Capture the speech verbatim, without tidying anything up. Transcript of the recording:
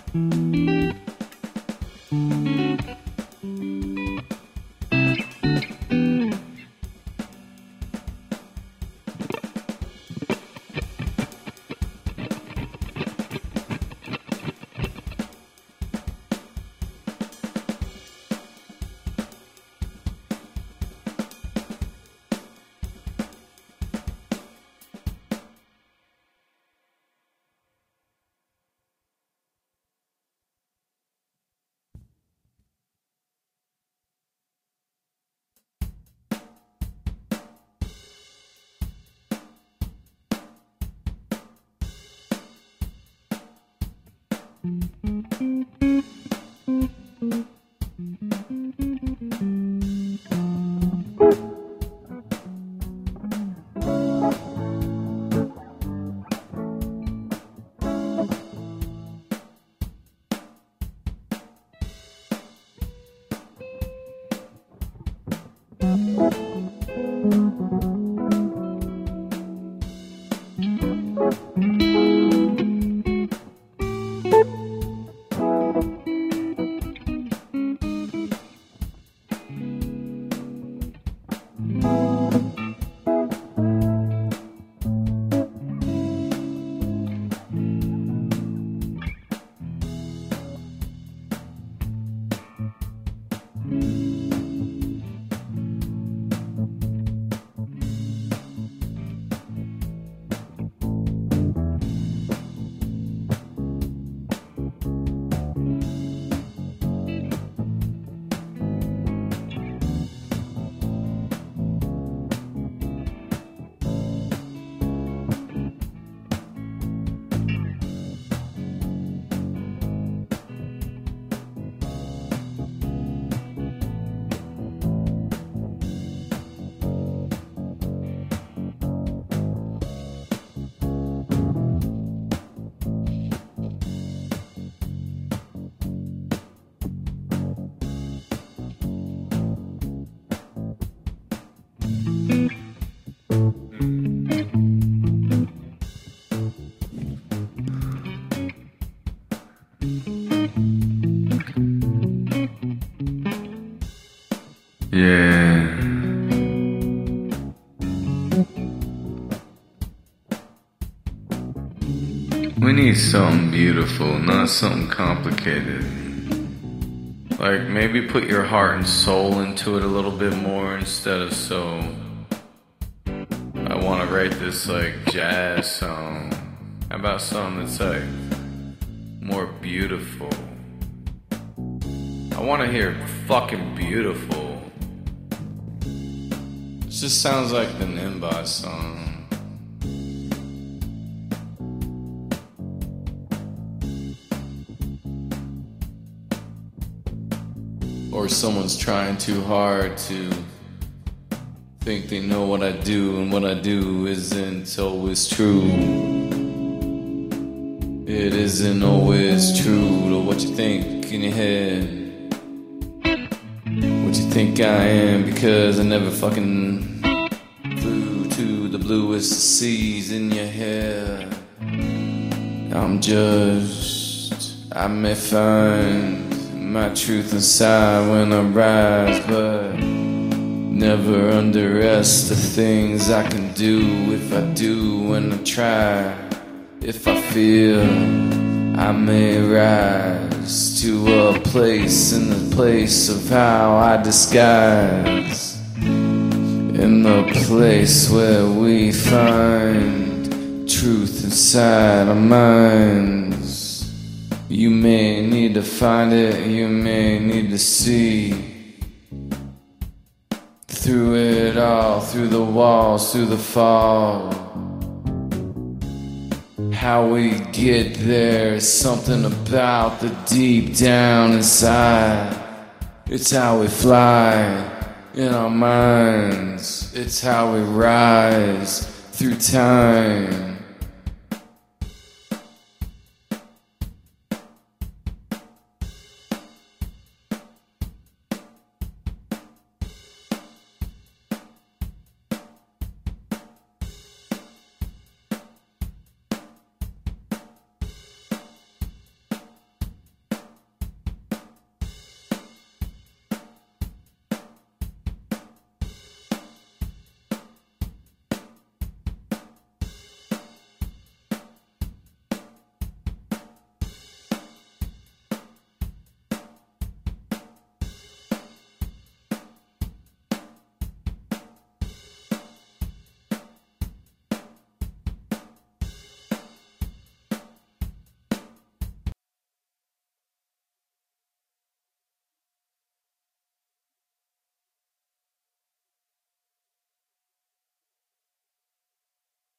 Yeah. We need something beautiful, not something complicated. Like, maybe put your heart and soul into it a little bit more instead of so... I want to write this, like, jazz song. How about something that's, like, more beautiful? I want to hear fucking beautiful. It just sounds like the Nimbus song. Or someone's trying too hard to think they know what I do, and what I do isn't always true. It isn't always true to what you think in your head. What you think I am, because I never fucking flew to the bluest seas in your head. I'm just, I may find my truth inside when I rise, but never underestimate the things I can do if I do and I try. If I feel I may rise to a place in the place of how I disguise, in the place where we find truth inside our minds. You may need to find it, you may need to see through it all, through the walls, through the fall. How we get there is something about the deep down inside. It's how we fly in our minds. It's how we rise through time.